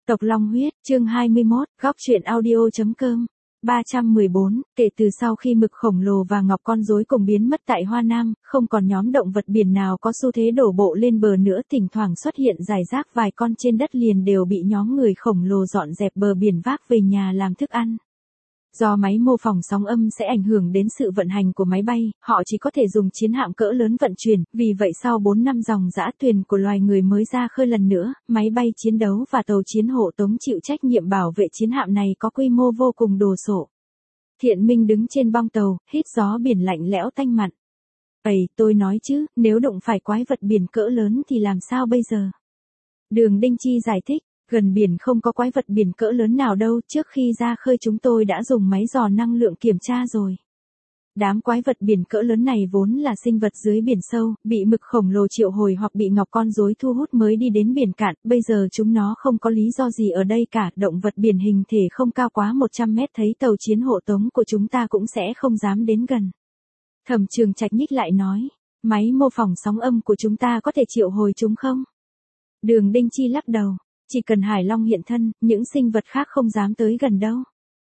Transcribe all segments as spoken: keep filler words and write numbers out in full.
Tộc Long Huyết, chương hai mươi mốt, góc truyện audio.com. ba trăm mười bốn, kể từ sau khi mực khổng lồ và ngọc con rối cùng biến mất tại Hoa Nam, không còn nhóm động vật biển nào có xu thế đổ bộ lên bờ nữa, thỉnh thoảng xuất hiện rải rác vài con trên đất liền đều bị nhóm người khổng lồ dọn dẹp bờ biển vác về nhà làm thức ăn. Do máy mô phỏng sóng âm sẽ ảnh hưởng đến sự vận hành của máy bay, họ chỉ có thể dùng chiến hạm cỡ lớn vận chuyển, vì vậy sau bốn năm dòng dã thuyền của loài người mới ra khơi lần nữa, máy bay chiến đấu và tàu chiến hộ tống chịu trách nhiệm bảo vệ chiến hạm này có quy mô vô cùng đồ sộ. Thiện Minh đứng trên bong tàu, hít gió biển lạnh lẽo tanh mặn. Ây, tôi nói chứ, nếu đụng phải quái vật biển cỡ lớn thì làm sao bây giờ? Đường Đinh Chi giải thích. Gần biển không có quái vật biển cỡ lớn nào đâu, trước khi ra khơi chúng tôi đã dùng máy dò năng lượng kiểm tra rồi. Đám quái vật biển cỡ lớn này vốn là sinh vật dưới biển sâu, bị mực khổng lồ triệu hồi hoặc bị ngọc con rối thu hút mới đi đến biển cạn, bây giờ chúng nó không có lý do gì ở đây cả, động vật biển hình thể không cao quá một trăm mét thấy tàu chiến hộ tống của chúng ta cũng sẽ không dám đến gần. Thẩm Trường Trạch nhích lại nói, máy mô phỏng sóng âm của chúng ta có thể triệu hồi chúng không? Đường Đinh Chi lắc đầu. Chỉ cần Hải Long hiện thân, những sinh vật khác không dám tới gần đâu.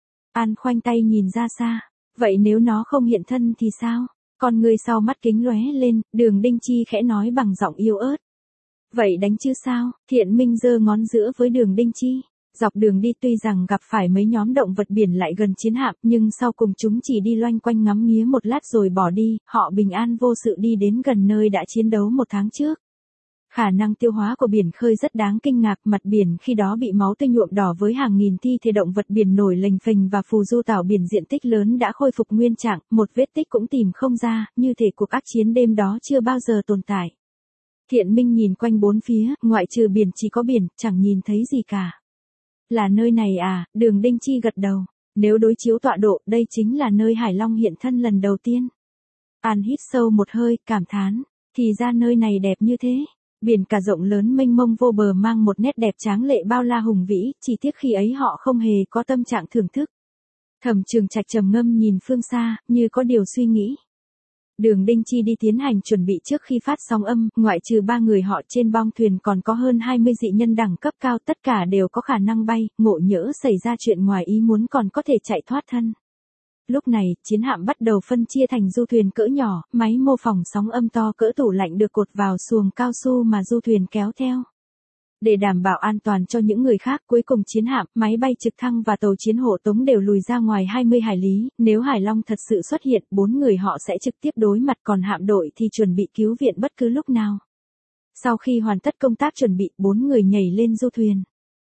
An khoanh tay nhìn ra xa. Vậy nếu nó không hiện thân thì sao? Con người sau mắt kính lóe lên, Đường Đinh Chi khẽ nói bằng giọng yếu ớt. Vậy đánh chứ sao? Thiện Minh giơ ngón giữa với Đường Đinh Chi. Dọc đường đi tuy rằng gặp phải mấy nhóm động vật biển lại gần chiến hạm, nhưng sau cùng chúng chỉ đi loanh quanh ngắm nghía một lát rồi bỏ đi, họ bình an vô sự đi đến gần nơi đã chiến đấu một tháng trước. Khả năng tiêu hóa của biển khơi rất đáng kinh ngạc, mặt biển khi đó bị máu tươi nhuộm đỏ với hàng nghìn thi thể động vật biển nổi lềnh phềnh và phù du tảo biển diện tích lớn đã khôi phục nguyên trạng, một vết tích cũng tìm không ra, như thể cuộc ác chiến đêm đó chưa bao giờ tồn tại. Thiện Minh nhìn quanh bốn phía, ngoại trừ biển chỉ có biển, chẳng nhìn thấy gì cả. Là nơi này à? Đường Đinh Chi gật đầu. Nếu đối chiếu tọa độ, đây chính là nơi Hải Long hiện thân lần đầu tiên. An hít sâu một hơi, cảm thán. Thì ra nơi này đẹp như thế. Biển cả rộng lớn mênh mông vô bờ mang một nét đẹp tráng lệ bao la hùng vĩ, chỉ tiếc khi ấy họ không hề có tâm trạng thưởng thức. Thẩm Trường Trạch trầm ngâm nhìn phương xa, như có điều suy nghĩ. Đường Đinh Chi đi tiến hành chuẩn bị trước khi phát sóng âm, ngoại trừ ba người họ trên bong thuyền còn có hơn hai mươi dị nhân đẳng cấp cao, tất cả đều có khả năng bay, ngộ nhỡ xảy ra chuyện ngoài ý muốn còn có thể chạy thoát thân. Lúc này, chiến hạm bắt đầu phân chia thành du thuyền cỡ nhỏ, máy mô phỏng sóng âm to cỡ tủ lạnh được cột vào xuồng cao su mà du thuyền kéo theo. Để đảm bảo an toàn cho những người khác, cuối cùng chiến hạm, máy bay trực thăng và tàu chiến hộ tống đều lùi ra ngoài hai mươi hải lý, nếu Hải Long thật sự xuất hiện, bốn người họ sẽ trực tiếp đối mặt, còn hạm đội thì chuẩn bị cứu viện bất cứ lúc nào. Sau khi hoàn tất công tác chuẩn bị, bốn người nhảy lên du thuyền.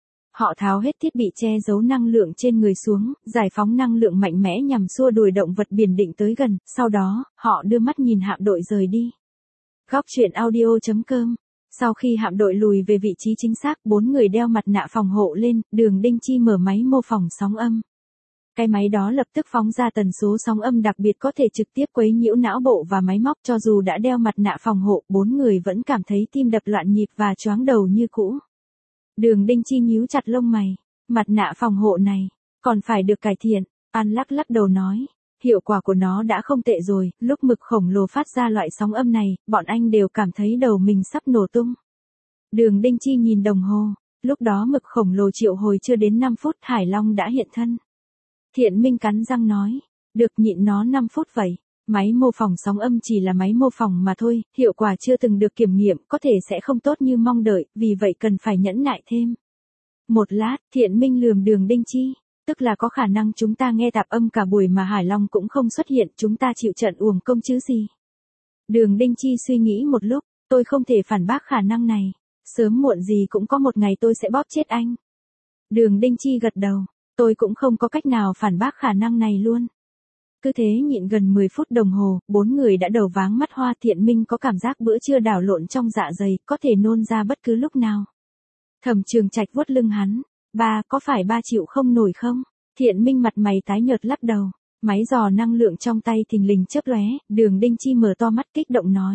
Họ tháo hết thiết bị che giấu năng lượng trên người xuống, giải phóng năng lượng mạnh mẽ nhằm xua đuổi động vật biển định tới gần, sau đó, họ đưa mắt nhìn hạm đội rời đi. Góc truyện audio.com. Sau khi hạm đội lùi về vị trí chính xác, bốn người đeo mặt nạ phòng hộ lên, Đường Đinh Chi mở máy mô phỏng sóng âm. Cái máy đó lập tức phóng ra tần số sóng âm đặc biệt có thể trực tiếp quấy nhiễu não bộ và máy móc, cho dù đã đeo mặt nạ phòng hộ, bốn người vẫn cảm thấy tim đập loạn nhịp và choáng đầu như cũ. Đường Đinh Chi nhíu chặt lông mày, mặt nạ phòng hộ này, còn phải được cải thiện. An lắc lắc đầu nói, hiệu quả của nó đã không tệ rồi, lúc mực khổng lồ phát ra loại sóng âm này, bọn anh đều cảm thấy đầu mình sắp nổ tung. Đường Đinh Chi nhìn đồng hồ, lúc đó mực khổng lồ triệu hồi chưa đến năm phút, Hải Long đã hiện thân. Thiện Minh cắn răng nói, được nhịn nó năm phút vậy. Máy mô phỏng sóng âm chỉ là máy mô phỏng mà thôi, hiệu quả chưa từng được kiểm nghiệm, có thể sẽ không tốt như mong đợi, vì vậy cần phải nhẫn nại thêm. Một lát, Thiện Minh lườm Đường Đinh Chi, tức là có khả năng chúng ta nghe tạp âm cả buổi mà Hải Long cũng không xuất hiện, chúng ta chịu trận uổng công chứ gì. Đường Đinh Chi suy nghĩ một lúc, tôi không thể phản bác khả năng này, sớm muộn gì cũng có một ngày tôi sẽ bóp chết anh. Đường Đinh Chi gật đầu, tôi cũng không có cách nào phản bác khả năng này luôn. Cứ thế nhịn gần mười phút đồng hồ, bốn người đã đầu váng mắt hoa. Thiện Minh có cảm giác bữa trưa đảo lộn trong dạ dày, có thể nôn ra bất cứ lúc nào. Thẩm Trường Trạch vuốt lưng hắn, ba, có phải ba chịu không nổi không? Thiện Minh mặt mày tái nhợt lắc đầu, máy dò năng lượng trong tay thình lình chớp lóe, Đường Đinh Chi mở to mắt kích động nói.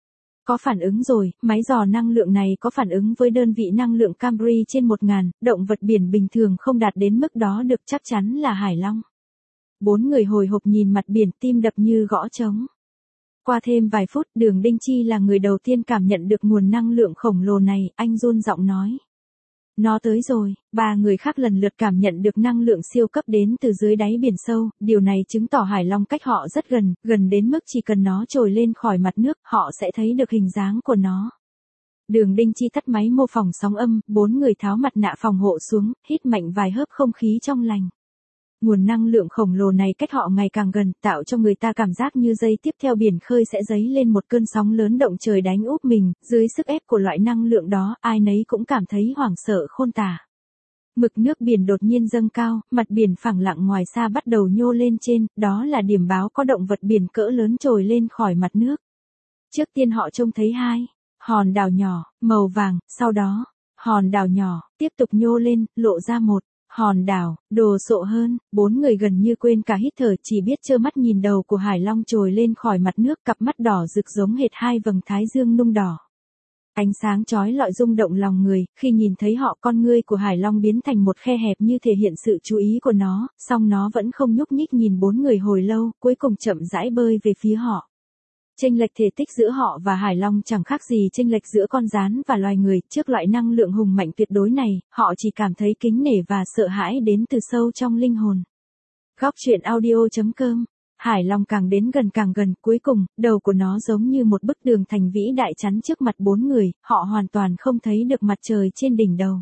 Có phản ứng rồi, máy dò năng lượng này có phản ứng với đơn vị năng lượng Camry trên một ngàn, động vật biển bình thường không đạt đến mức đó được, chắc chắn là Hải Long. Bốn người hồi hộp nhìn mặt biển, tim đập như gõ trống. Qua thêm vài phút, Đường Đinh Chi là người đầu tiên cảm nhận được nguồn năng lượng khổng lồ này, anh run giọng nói. Nó tới rồi, ba người khác lần lượt cảm nhận được năng lượng siêu cấp đến từ dưới đáy biển sâu, điều này chứng tỏ Hải Long cách họ rất gần, gần đến mức chỉ cần nó trồi lên khỏi mặt nước, họ sẽ thấy được hình dáng của nó. Đường Đinh Chi tắt máy mô phỏng sóng âm, bốn người tháo mặt nạ phòng hộ xuống, hít mạnh vài hớp không khí trong lành. Nguồn năng lượng khổng lồ này cách họ ngày càng gần, tạo cho người ta cảm giác như giây tiếp theo biển khơi sẽ dấy lên một cơn sóng lớn động trời đánh úp mình, dưới sức ép của loại năng lượng đó, ai nấy cũng cảm thấy hoảng sợ khôn tả. Mực nước biển đột nhiên dâng cao, mặt biển phẳng lặng ngoài xa bắt đầu nhô lên trên, đó là điểm báo có động vật biển cỡ lớn trồi lên khỏi mặt nước. Trước tiên họ trông thấy hai hòn đảo nhỏ, màu vàng, sau đó, hòn đảo nhỏ, tiếp tục nhô lên, lộ ra một hòn đảo, đồ sộ hơn, bốn người gần như quên cả hít thở, chỉ biết trơ mắt nhìn đầu của Hải Long trồi lên khỏi mặt nước, cặp mắt đỏ rực giống hệt hai vầng thái dương nung đỏ. Ánh sáng chói lọi rung động lòng người, khi nhìn thấy họ con ngươi của Hải Long biến thành một khe hẹp như thể hiện sự chú ý của nó, song nó vẫn không nhúc nhích nhìn bốn người hồi lâu, cuối cùng chậm rãi bơi về phía họ. Chênh lệch thể tích giữa họ và Hải Long chẳng khác gì chênh lệch giữa con gián và loài người, trước loại năng lượng hùng mạnh tuyệt đối này, họ chỉ cảm thấy kính nể và sợ hãi đến từ sâu trong linh hồn. Góc truyện audio chấm com. Hải Long càng đến gần càng gần, cuối cùng, đầu của nó giống như một bức tường thành vĩ đại chắn trước mặt bốn người, họ hoàn toàn không thấy được mặt trời trên đỉnh đầu.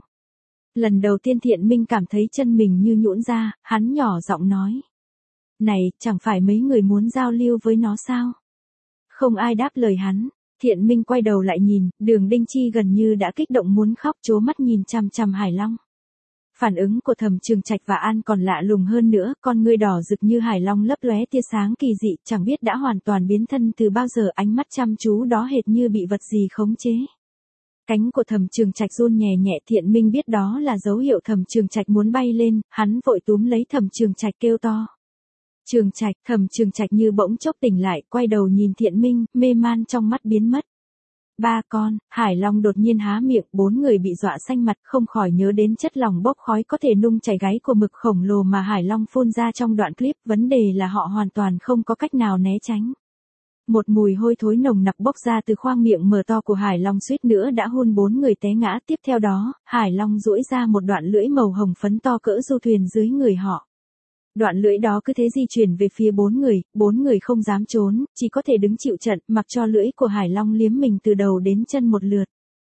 Lần đầu tiên Thiện Minh cảm thấy chân mình như nhũn ra, hắn nhỏ giọng nói. Này, chẳng phải mấy người muốn giao lưu với nó sao? Không ai đáp lời hắn. Thiện Minh quay đầu lại nhìn, Đường Đinh Chi gần như đã kích động muốn khóc, trố mắt nhìn chằm chằm Hải Long. Phản ứng của Thẩm Trường Trạch và An còn lạ lùng hơn nữa, con ngươi đỏ rực như Hải Long lấp lóe tia sáng kỳ dị, chẳng biết đã hoàn toàn biến thân từ bao giờ, ánh mắt chăm chú đó hệt như bị vật gì khống chế. Cánh của Thẩm Trường Trạch run nhẹ nhẹ, Thiện Minh biết đó là dấu hiệu Thẩm Trường Trạch muốn bay lên, hắn vội túm lấy Thẩm Trường Trạch kêu to. Trường Trạch, Thẩm Trường Trạch như bỗng chốc tỉnh lại, quay đầu nhìn Thiện Minh, mê man trong mắt biến mất. Ba con, Hải Long đột nhiên há miệng, bốn người bị dọa xanh mặt, không khỏi nhớ đến chất lỏng bốc khói có thể nung chảy gáy của mực khổng lồ mà Hải Long phun ra trong đoạn clip, vấn đề là họ hoàn toàn không có cách nào né tránh. Một mùi hôi thối nồng nặc bốc ra từ khoang miệng mở to của Hải Long, suýt nữa đã hôn bốn người té ngã, tiếp theo đó, Hải Long duỗi ra một đoạn lưỡi màu hồng phấn to cỡ du thuyền dưới người họ. Đoạn lưỡi đó cứ thế di chuyển về phía bốn người, bốn người không dám trốn, chỉ có thể đứng chịu trận, mặc cho lưỡi của Hải Long liếm mình từ đầu đến chân một lượt.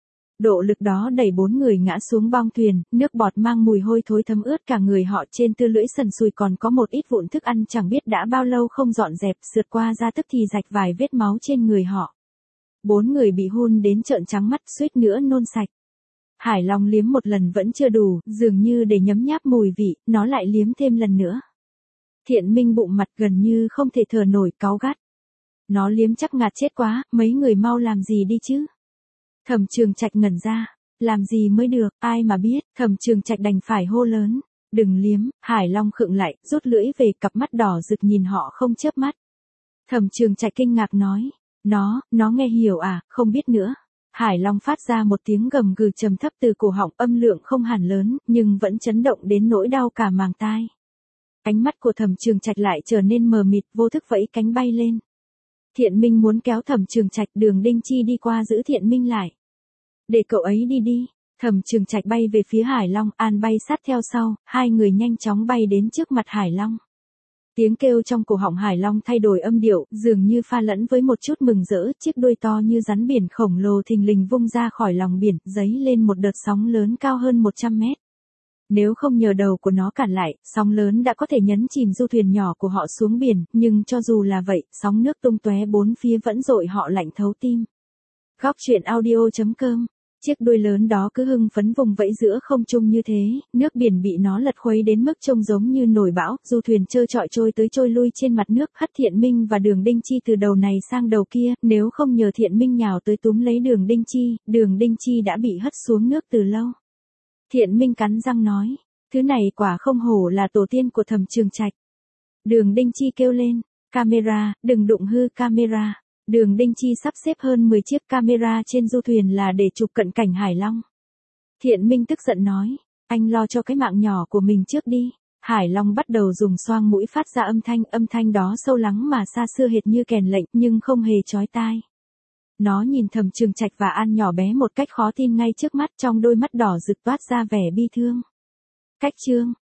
Độ lực đó đẩy bốn người ngã xuống bong thuyền, nước bọt mang mùi hôi thối thấm ướt cả người họ, trên tư lưỡi sần sùi còn có một ít vụn thức ăn chẳng biết đã bao lâu không dọn dẹp, sượt qua da tức thì rạch vài vết máu trên người họ. Bốn người bị hun đến trợn trắng mắt, suýt nữa nôn sạch. Hải Long liếm một lần vẫn chưa đủ, dường như để nhấm nháp mùi vị, nó lại liếm thêm lần nữa. Thiện Minh bụng mặt gần như không thể thở nổi, cáu gắt. Nó liếm chắc ngạt chết quá, mấy người mau làm gì đi chứ. Thẩm Trường Trạch ngẩn ra, làm gì mới được, ai mà biết, Thẩm Trường Trạch đành phải hô lớn, đừng liếm. Hải Long khựng lại, rút lưỡi về, cặp mắt đỏ rực nhìn họ không chớp mắt. Thẩm Trường Trạch kinh ngạc nói, nó, nó nghe hiểu à, không biết nữa. Hải Long phát ra một tiếng gầm gừ trầm thấp từ cổ họng, âm lượng không hẳn lớn, nhưng vẫn chấn động đến nỗi đau cả màng tai. Ánh mắt của Thẩm Trường Trạch lại trở nên mờ mịt, vô thức vẫy cánh bay lên. Thiện Minh muốn kéo Thẩm Trường Trạch, Đường Đinh Chi đi qua giữ Thiện Minh lại. Để cậu ấy đi đi. Thẩm Trường Trạch bay về phía Hải Long, An bay sát theo sau, hai người nhanh chóng bay đến trước mặt Hải Long. Tiếng kêu trong cổ họng Hải Long thay đổi âm điệu, dường như pha lẫn với một chút mừng rỡ, chiếc đuôi to như rắn biển khổng lồ thình lình vung ra khỏi lòng biển, dấy lên một đợt sóng lớn cao hơn một trăm mét. Nếu không nhờ đầu của nó cản lại, sóng lớn đã có thể nhấn chìm du thuyền nhỏ của họ xuống biển, nhưng cho dù là vậy, sóng nước tung tóe bốn phía vẫn dội họ lạnh thấu tim. Góc truyện audio chấm com. Chiếc đuôi lớn đó cứ hưng phấn vùng vẫy giữa không trung như thế, nước biển bị nó lật khuấy đến mức trông giống như nổi bão, du thuyền trơ trọi trôi tới trôi lui trên mặt nước, hất Thiện Minh và Đường Đinh Chi từ đầu này sang đầu kia, nếu không nhờ Thiện Minh nhào tới túm lấy Đường Đinh Chi, Đường Đinh Chi đã bị hất xuống nước từ lâu. Thiện Minh cắn răng nói, thứ này quả không hổ là tổ tiên của Thẩm Trường Trạch. Đường Đinh Chi kêu lên, camera, đừng đụng hư camera. Đường Đinh Chi sắp xếp hơn mười chiếc camera trên du thuyền là để chụp cận cảnh Hải Long. Thiện Minh tức giận nói, anh lo cho cái mạng nhỏ của mình trước đi. Hải Long bắt đầu dùng xoang mũi phát ra âm thanh, âm thanh đó sâu lắng mà xa xưa hệt như kèn lệnh, nhưng không hề chói tai. Nó nhìn Thẩm Trường Trạch và An nhỏ bé một cách khó tin ngay trước mắt, trong đôi mắt đỏ rực toát ra vẻ bi thương. Cách chương